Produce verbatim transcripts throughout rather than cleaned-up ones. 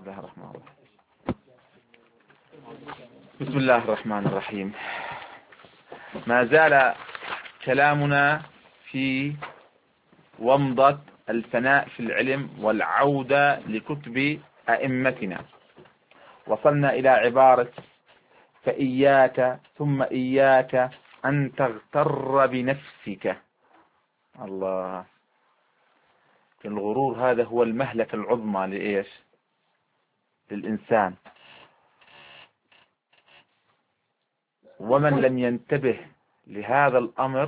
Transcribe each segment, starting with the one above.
الله الرحمن الرحيم. بسم الله الرحمن الرحيم. ما زال كلامنا في ومضة الفناء في العلم والعودة لكتب أئمتنا. وصلنا إلى عبارة فإياك ثم إياك أن تغتر بنفسك. الله، الغرور هذا هو المهلكة العظمى لإيش؟ للإنسان. ومن لم ينتبه لهذا الأمر،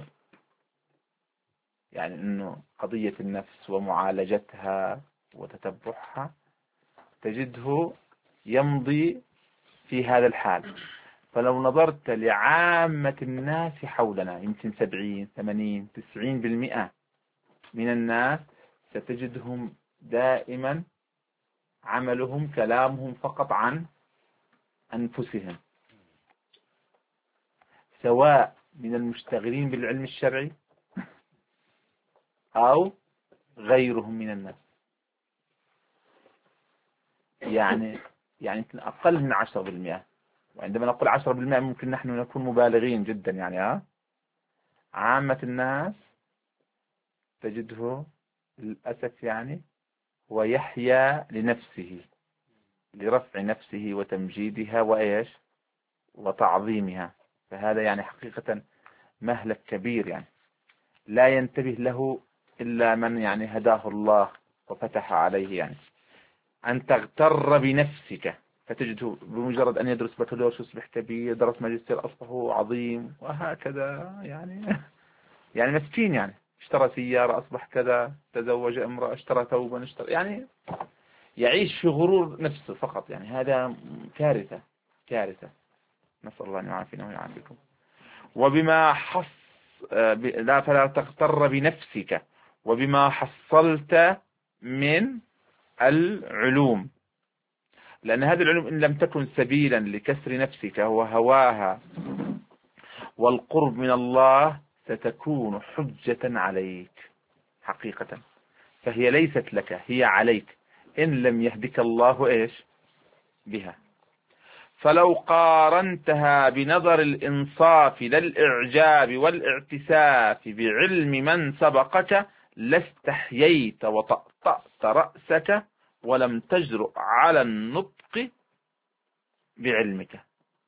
يعني أنه قضية النفس ومعالجتها وتتبعها، تجده يمضي في هذا الحال. فلو نظرت لعامة الناس حولنا، يمكن سبعين ثمانين تسعين بالمئة من الناس، ستجدهم دائما عملهم كلامهم فقط عن أنفسهم، سواء من المشتغلين بالعلم الشرعي أو غيرهم من الناس. يعني يعني أقل من عشرة بالمئة. وعندما نقول عشرة بالمئة ممكن نحن نكون مبالغين جدا، يعني ها عامة الناس تجده للأسف يعني هو يحيا لنفسه، لرفع نفسه وتمجيدها وإيش وتعظيمها. فهذا يعني حقيقة مهلك كبير، يعني لا ينتبه له إلا من يعني هداه الله وفتح عليه. يعني أن تغتر بنفسك، فتجده بمجرد أن يدرس بكالوريوس يصبح كبير، درس ماجستير أصبح عظيم، وهكذا. يعني يعني مسكين، يعني اشترى سيارة أصبح كذا، تزوج امرأة، اشترى ثوبا، اشترى، يعني يعيش في غرور نفسه فقط. يعني هذا كارثة كارثة، نسأل الله أن يعافينا ويعافيكم. وبما حص لا فلا تغتر بنفسك وبما حصلت من العلوم، لأن هذه العلوم إن لم تكن سبيلا لكسر نفسك وهواها والقرب من الله ستكون حجة عليك حقيقة. فهي ليست لك، هي عليك إن لم يهدك الله إيش بها. فلو قارنتها بنظر الإنصاف لا الإعجاب والاعتساف بعلم من سبقك لاستحييت وطأطأت رأسك ولم تجرؤ على النطق بعلمك.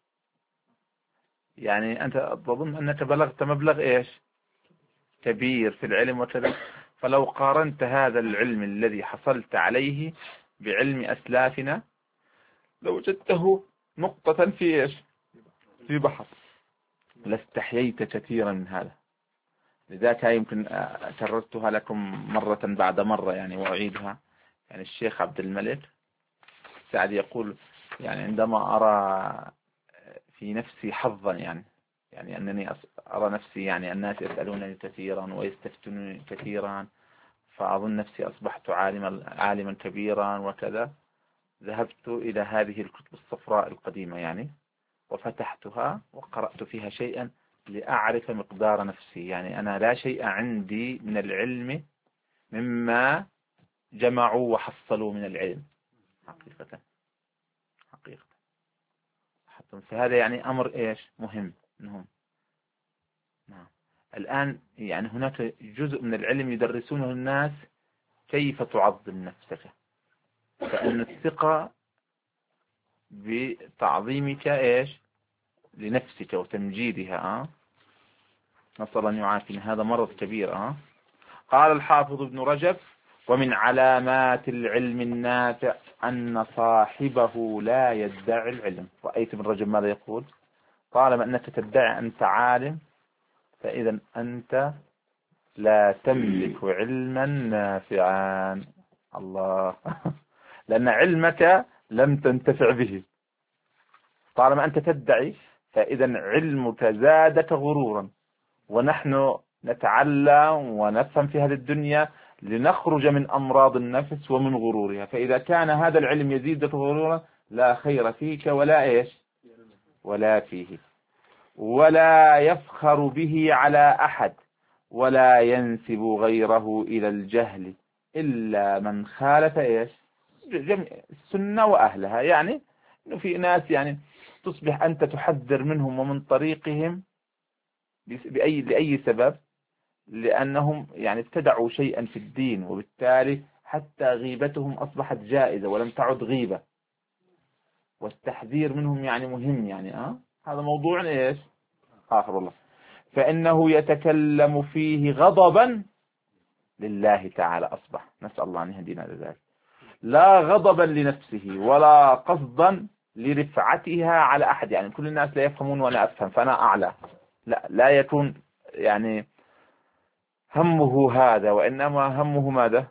يعني أنت تظن أنك بلغت مبلغ إيش كبير في العلم وكذا، فلو قارنت هذا العلم الذي حصلت عليه بعلم أسلافنا لوجدته نقطة في إيش في بحر، لاستحييت كثيرا من هذا. لذلك يمكن كررتها لكم مرة بعد مرة يعني وأعيدها. يعني الشيخ عبد الملك سعد يقول يعني عندما أرى في نفسي حظا، يعني يعني أنني أرى نفسي يعني الناس يسألونني كثيرا ويستفتونني كثيرا، فأظن نفسي أصبحت عالما عالما كبيرا وكذا. ذهبت إلى هذه الكتب الصفراء القديمة يعني وفتحتها وقرأت فيها شيئا لأعرف مقدار نفسي. يعني أنا لا شيء عندي من العلم مما جمعوا وحصلوا من العلم حقيقة حقيقة. فهذا يعني أمر إيش مهم منهم. نعم. الآن يعني هناك جزء من العلم يدرسونه الناس كيف تعظم نفسك، فأن الثقة بتعظيمك إيش لنفسك وتمجيدها. أه؟ نسأل الله أن يعافينا، هذا مرض كبير. أه؟ قال الحافظ ابن رجب: ومن علامات العلم النافع أن صاحبه لا يدعي العلم. رأيت ابن رجب ماذا يقول؟ طالما أنك تدعي أنت عالم فإذا أنت لا تملك علما نافعا. الله لأن علمك لم تنتفع به. طالما أنت تدعي فإذا علمك زادك غرورا. ونحن نتعلم ونفهم في هذه الدنيا لنخرج من أمراض النفس ومن غرورها. فإذا كان هذا العلم يزيدك غرورا لا خير فيك ولا إيش ولا فيه. ولا يفخر به على أحد ولا ينسب غيره إلى الجهل إلا من خالف إيش السنة وأهلها، يعني إنه في ناس يعني تصبح أنت تحذر منهم ومن طريقهم بأي لأي سبب، لأنهم يعني ابتدعوا شيئا في الدين، وبالتالي حتى غيبتهم أصبحت جائزة ولم تعد غيبة، والتحذير منهم يعني مهم، يعني آه هذا موضوع إيش آخر والله. فإنه يتكلم فيه غضبا لله تعالى أصبح، نسأل الله أن يهدينا لذلك، لا غضبا لنفسه ولا قصدا لرفعتها على أحد، يعني كل الناس لا يفهمون وأنا أفهم فأنا أعلى، لا لا يكون يعني همه هذا، وإنما همه ماذا؟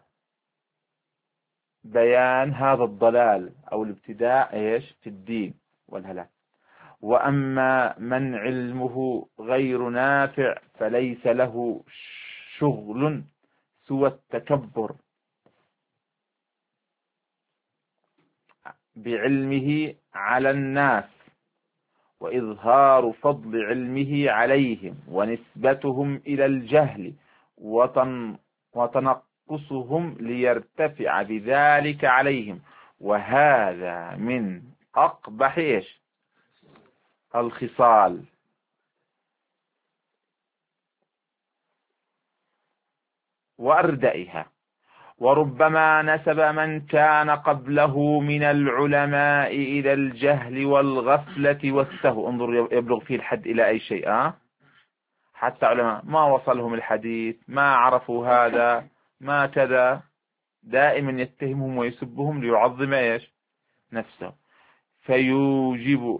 بيان هذا الضلال أو الابتداء إيش في الدين والهلاك. وأما من علمه غير نافع فليس له شغل سوى التكبر بعلمه على الناس، وإظهار فضل علمه عليهم، ونسبتهم إلى الجهل، وتن وتنقصهم ليرتفع بذلك عليهم، وهذا من أقبح إيش الخصال. وأردئها. وربما نسب من كان قبله من العلماء إلى الجهل والغفلة والسهو، انظر يبلغ فيه الحد إلى أي شيء، أه؟ حتى علماء ما وصلهم الحديث، ما عرفوا هذا، ما كذا، دائما يتهمهم ويسبهم ليعظم إيش نفسه، فيوجب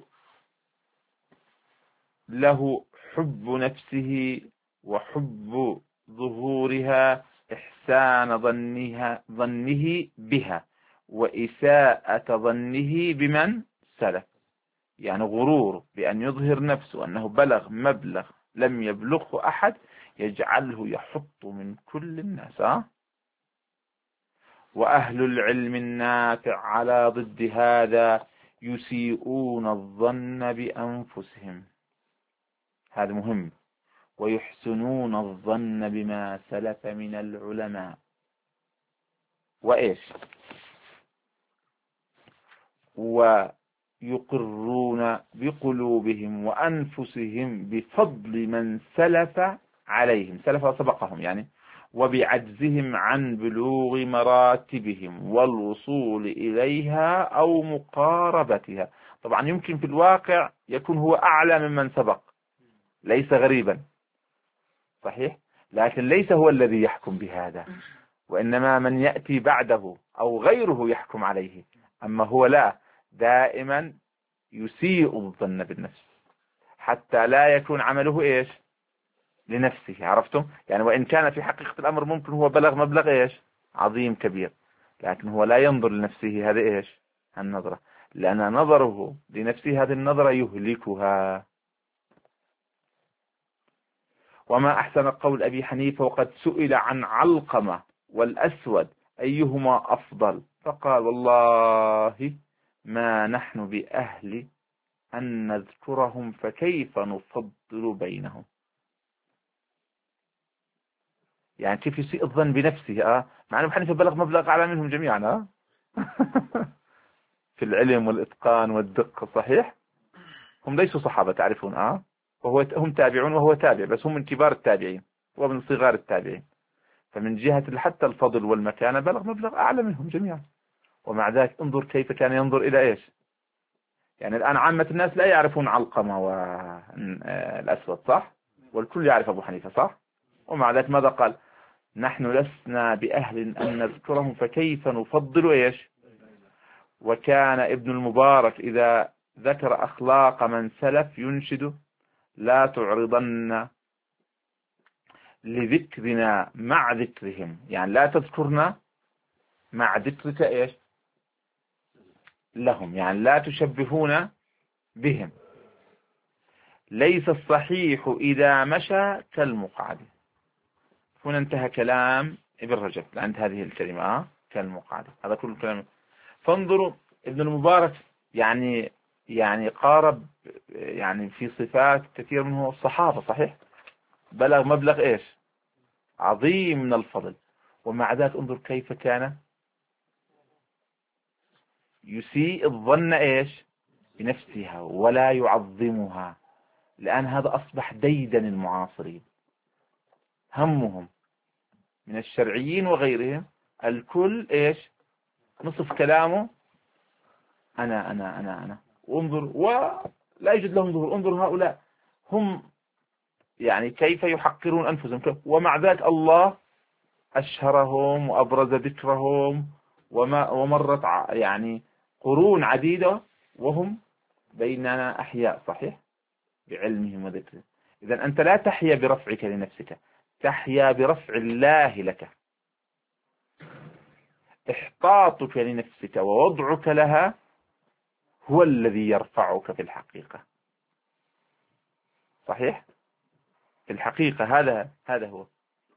له حب نفسه وحب ظهورها، إحسان ظنها ظنه بها، وإساءة ظنه بمن سلف، يعني غرور بأن يظهر نفسه أنه بلغ مبلغ لم يبلغه أحد يجعله يحط من كل الناس. أه؟ وأهل العلم النافع على ضد هذا يسيئون الظن بأنفسهم، هذا مهم، ويحسنون الظن بما سلف من العلماء، وإيش ويقرون بقلوبهم وأنفسهم بفضل من سلف عليهم، سلف سبقهم يعني، وبعجزهم عن بلوغ مراتبهم والوصول إليها أو مقاربتها. طبعا يمكن في الواقع يكون هو أعلى ممن سبق، ليس غريبا صحيح، لكن ليس هو الذي يحكم بهذا، وإنما من يأتي بعده أو غيره يحكم عليه، أما هو لا، دائما يسيء الظن بالنفس حتى لا يكون عمله إيش لنفسه، عرفتم؟ يعني وإن كان في حقيقة الأمر ممكن هو بلغ مبلغ إيش عظيم كبير، لكن هو لا ينظر لنفسه، هذا إيش النظرة، لأن نظره لنفسه هذه النظرة يهلكها. وما أحسن قول أبي حنيفة وقد سئل عن علقمة والأسود أيهما أفضل، فقال والله ما نحن بأهل أن نذكرهم فكيف نفضل بينهم، يعني كيف يسيء الظن بنفسه، آه مع أن أبي حنيفة بلغ مبلغ أعلى منهم جميعا، آه في العلم والإتقان والدقة، صحيح هم ليسوا صحابة تعرفون، آه وهو هم تابعون وهو تابع، بس هم من كبار التابعين ومن صغار التابعين، فمن جهة حتى الفضل والمكانة بلغ مبلغ أعلى منهم جميعا، ومع ذلك انظر كيف كان ينظر إلى إيش، يعني الآن عامة الناس لا يعرفون علقمة والأسود صح، والكل يعرف أبو حنيفة صح، ومع ذلك ماذا قال؟ نحن لسنا بأهل أن نذكرهم فكيف نفضل إيش. وكان ابن المبارك إذا ذكر أخلاق من سلف ينشد لا تعرضن لذكرنا مع ذكرهم، يعني لا تذكرنا مع ذكرك إيش لهم، يعني لا تشبهون بهم، ليس الصحيح إذا مشى كالمقعد. هنا انتهى كلام ابن رجب عند هذه الكلمة كالمقعد، هذا كل الكلام. فانظروا ابن المبارك يعني يعني قارب يعني في صفات كثير منه الصحابة صحيح، بلغ مبلغ إيش عظيم من الفضل، ومع ذلك انظر كيف كان يسيء الظن إيش بنفسها ولا يعظمها، لأن هذا أصبح ديدن المعاصرين، همهم من الشرعيين وغيرهم الكل إيش نصف كلامه أنا أنا أنا أنا وانظر، ولا يوجد لهم ظهور. انظر هؤلاء هم يعني كيف يحقرون أنفسهم، ومع ذلك الله أشهرهم وأبرز ذكرهم، وما ومرت يعني قرون عديدة وهم بيننا أحياء صحيح بعلمهم وذكرهم. إذن أنت لا تحيا برفعك لنفسك، تحيا برفع الله لك. إحطاطك لنفسك ووضعك لها هو الذي يرفعك في الحقيقة. صحيح في الحقيقة هذا هذا هو.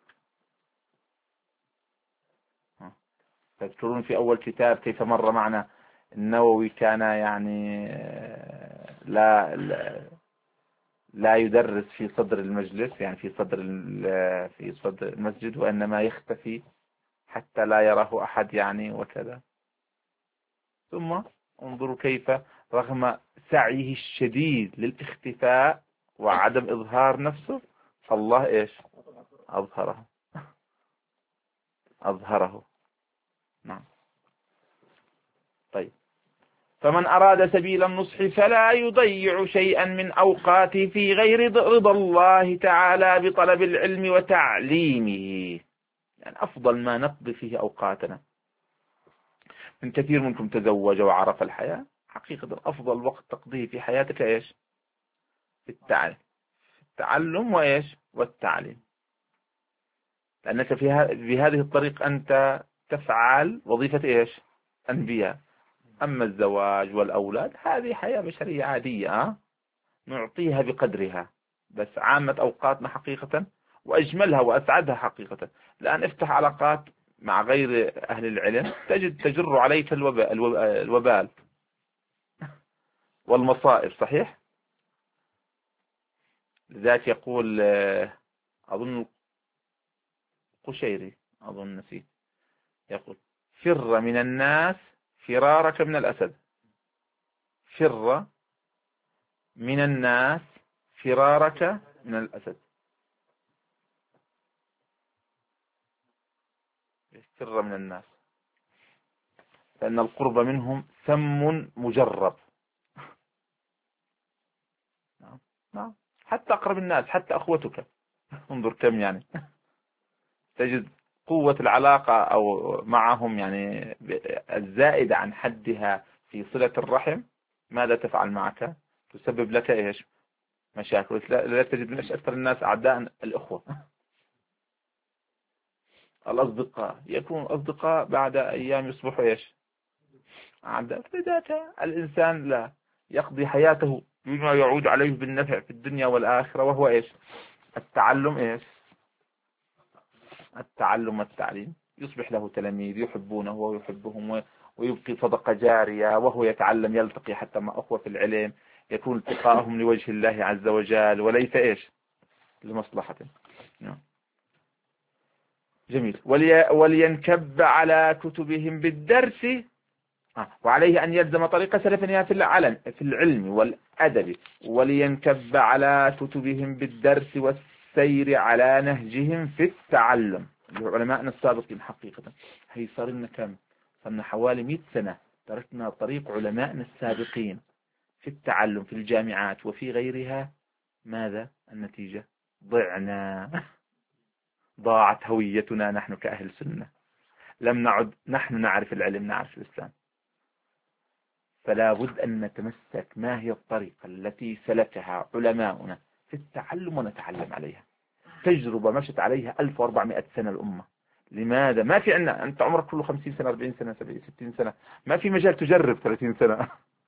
تذكرون في أول كتاب كيف مر معنا النووي كان يعني لا لا, لا يدرس في صدر المجلس، يعني في صدر في صدر المسجد، وإنما يختفي حتى لا يراه أحد يعني وكذا. ثم انظروا كيف رغم سعيه الشديد للاختفاء وعدم إظهار نفسه الله إيش أظهره أظهره نعم. طيب، فمن أراد سبيل النصح فلا يضيع شيئا من أوقاته في غير رضا الله تعالى بطلب العلم وتعليمه. يعني أفضل ما نقضي فيه أوقاتنا. من كثير منكم تزوج وعرف الحياة، حقيقة أفضل وقت تقضيه في حياتك إيش في التعلم في التعلم وإيش والتعليم، لأنك في بهذه الطريق أنت تفعل وظيفة إيش أنبياء. أما الزواج والأولاد هذه حياة بشرية عادية أه؟ نعطيها بقدرها، بس عامة أوقاتنا حقيقة وأجملها وأسعدها حقيقة. الآن افتح علاقات مع غير أهل العلم تجد تجر عليك الوبال, الوبال والمصائب صحيح. لذلك يقول أظن قشيري أظن نسيت يقول فر من الناس فرارك من الأسد. فر من الناس فرارك من الأسد. فر من الناس لأن القرب منهم سم مجرب. نعم. نعم. حتى أقرب الناس حتى أخوتك انظر كم يعني تجد قوة العلاقة أو معهم يعني الزائدة عن حدها في صلة الرحم. ماذا تفعل معك؟ تسبب لك إيش مشاكل. لا تجد من أكثر الناس أعداء الأخوة. الأصدقاء يكون أصدقاء بعد أيام يصبحوا إيش أعداء. فذاك الإنسان لا يقضي حياته بما يعود عليه بالنفع في الدنيا والآخرة، وهو إيش التعلم إيش التعلم والتعليم. يصبح له تلاميذ يحبونه ويحبهم، ويبقي صدقة جارية وهو يتعلم، يلتقي حتى مع أخوة في العلم، يكون التقاءهم لوجه الله عز وجل وليس إيش لمصلحته. جميل. ولي ولينكب على كتبهم بالدرس، وعليه أن يلزم طريق سلفنا في العلم في العلم والأدب. ولينكب على كتبهم بالدرس والسير على نهجهم في التعلم. علماءنا السابقين حقيقة هي صار لنا كم صرنا حوالي مئة سنة تركنا طريق علماءنا السابقين في التعلم في الجامعات وفي غيرها. ماذا النتيجة؟ ضعنا. ضاعت هويتنا نحن كأهل سنة، لم نعد نحن نعرف العلم نعرف الإسلام. فلا بد أن نتمسك ما هي الطريقة التي سلكها علماؤنا في التعلم ونتعلم عليها. تجربة مشت عليها ألف وأربعمائة سنة الأمة. لماذا ما في عندنا أنت عمرك كله خمسين سنة أربعين سنة سبعين ستين سنة، ما في مجال تجرب ثلاثين سنة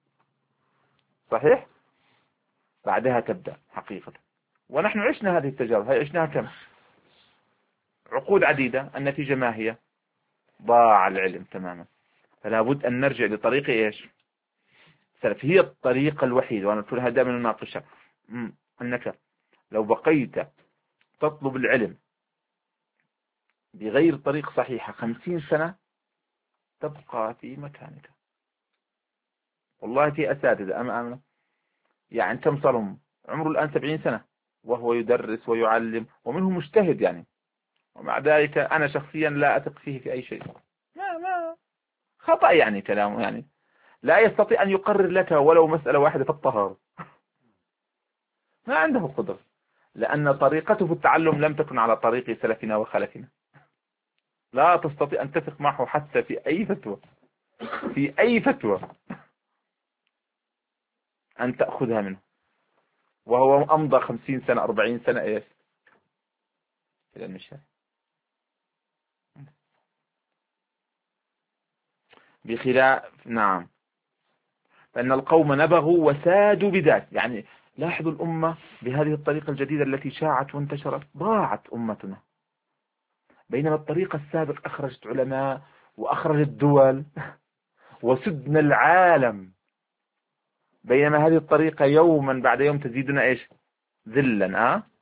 صحيح. بعدها تبدأ حقيقة. ونحن عشنا هذه التجارب، هي عشناها كم عقود عديدة. النتيجة ما هي؟ ضاع العلم تماما. فلا بد أن نرجع لطريق إيش سلف. هي الطريقة الوحيدة، وأنا أقولها دائما نناقشها، أنك لو بقيت تطلب العلم بغير طريق صحيحة خمسين سنة تبقى في مكانك. والله في أساتذة أما أمنا يعني كم صار لهم عمره الآن سبعين سنة وهو يدرس ويعلم ومنه مجتهد يعني، ومع ذلك أنا شخصيا لا أثق فيه في أي شيء. ما ما خطأ يعني كلامه، يعني لا يستطيع أن يقرر لك ولو مسألة واحدة في الطهارة، ما عنده قدرة، لأن طريقته في التعلم لم تكن على طريق سلفنا وخلفنا. لا تستطيع أن تثق معه حتى في أي فتوى، في أي فتوى أن تأخذها منه، وهو أمضى خمسين سنة أربعين سنة إيش إلى المشهد. بخلاف نعم، فإن القوم نبغوا وسادوا بذات، يعني لاحظوا الأمة بهذه الطريقة الجديدة التي شاعت وانتشرت ضاعت أمتنا، بينما الطريقة السابق أخرجت علماء وأخرجت دول وسدنا العالم، بينما هذه الطريقة يوما بعد يوم تزيدنا إيش ذلا. أه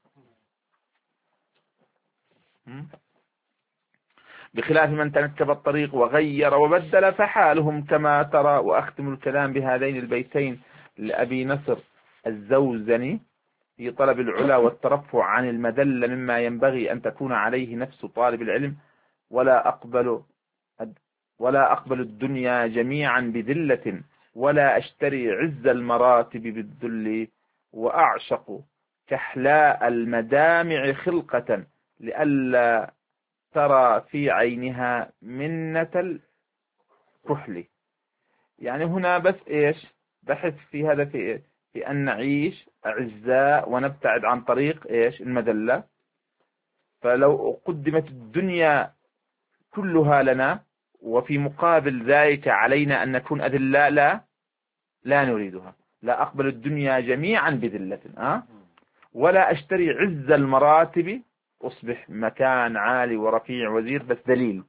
بخلاف من تنكب الطريق وغير وبدل فحالهم كما ترى. وأختم الكلام بهذين البيتين لأبي نصر الزوزني في طلب العلا والترفع عن المدلة مما ينبغي أن تكون عليه نفس طالب العلم. ولا أقبل ولا أقبل الدنيا جميعا بذلة، ولا أشتري عز المراتب بالذل، وأعشق كحلاء المدامع خلقة لئلا ترى في عينها منة الكحل. يعني هنا بس إيش بحث في هذا في إيه؟ في أن نعيش أعزاء ونبتعد عن طريق إيش المذلة. فلو قدمت الدنيا كلها لنا وفي مقابل ذلك علينا أن نكون أذلاء، لا لا نريدها. لا أقبل الدنيا جميعا بذلة، أه؟ ولا أشتري عز المراتب أصبح مكان عالي ورفيع وزير بس دليل.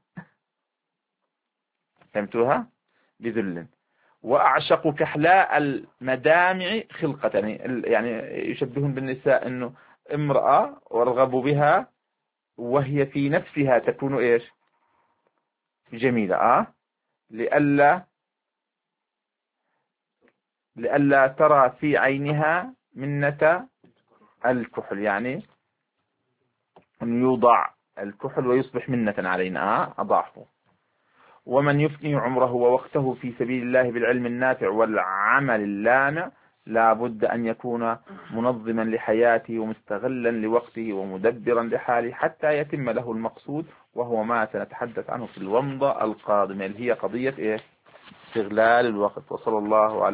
فهمتوها؟ بذل. وأعشق كحلاء المدامع خلقة، يعني يشبهون بالنساء أنه امرأة وارغب بها وهي في نفسها تكون إيش جميلة، أه لئلا لئلا ترى في عينها منة الكحل، يعني أن يوضع الكحل ويصبح منة علينا، أه أضعفه. ومن يفني عمره ووقته في سبيل الله بالعلم النافع والعمل اللامع لا بد أن يكون منظما لحياته ومستغلا لوقته ومدبرا لحاله حتى يتم له المقصود، وهو ما سنتحدث عنه في الومضة القادمة اللي هي قضية إيه؟ استغلال الوقت. وصلى الله على